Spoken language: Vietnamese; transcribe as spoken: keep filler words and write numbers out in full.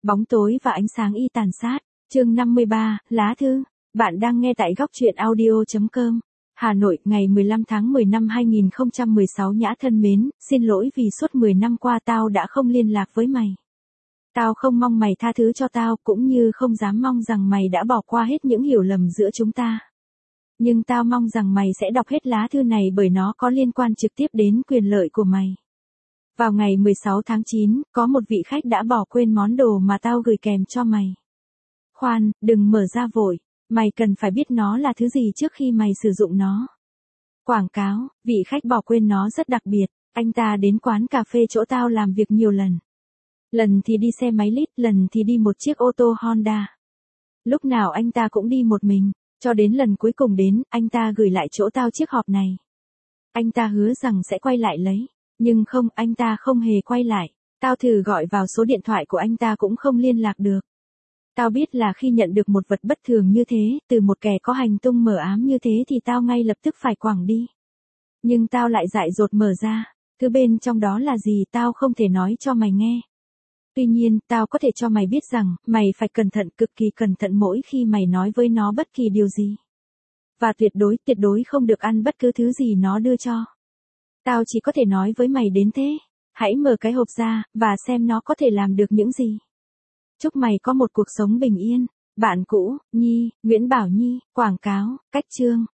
Bóng tối và ánh sáng y tàn sát. Chương năm mươi ba, lá thư. Bạn đang nghe tại góc truyện audio chấm com. Hà Nội, ngày mười lăm tháng mười năm hai nghìn không trăm mười sáu. Nhã thân mến, xin lỗi vì suốt mười năm qua tao đã không liên lạc với mày. Tao không mong mày tha thứ cho tao, cũng như không dám mong rằng mày đã bỏ qua hết những hiểu lầm giữa chúng ta. Nhưng tao mong rằng mày sẽ đọc hết lá thư này bởi nó có liên quan trực tiếp đến quyền lợi của mày. Vào ngày mười sáu tháng chín, có một vị khách đã bỏ quên món đồ mà tao gửi kèm cho mày. Khoan, đừng mở ra vội, mày cần phải biết nó là thứ gì trước khi mày sử dụng nó. Quảng cáo, vị khách bỏ quên nó rất đặc biệt, anh ta đến quán cà phê chỗ tao làm việc nhiều lần. Lần thì đi xe máy lít, lần thì đi một chiếc ô tô Honda. Lúc nào anh ta cũng đi một mình, cho đến lần cuối cùng đến, anh ta gửi lại chỗ tao chiếc hộp này. Anh ta hứa rằng sẽ quay lại lấy. Nhưng không, anh ta không hề quay lại. Tao thử gọi vào số điện thoại của anh ta cũng không liên lạc được. Tao biết là khi nhận được một vật bất thường như thế, từ một kẻ có hành tung mờ ám như thế thì tao ngay lập tức phải quẳng đi. Nhưng tao lại dại dột mở ra. Thứ bên trong đó là gì tao không thể nói cho mày nghe. Tuy nhiên, tao có thể cho mày biết rằng, mày phải cẩn thận, cực kỳ cẩn thận mỗi khi mày nói với nó bất kỳ điều gì. Và tuyệt đối, tuyệt đối không được ăn bất cứ thứ gì nó đưa cho. Tao chỉ có thể nói với mày đến thế. Hãy mở cái hộp ra, và xem nó có thể làm được những gì. Chúc mày có một cuộc sống bình yên. Bạn cũ, Nhi, Nguyễn Bảo Nhi, quảng cáo, cách chương.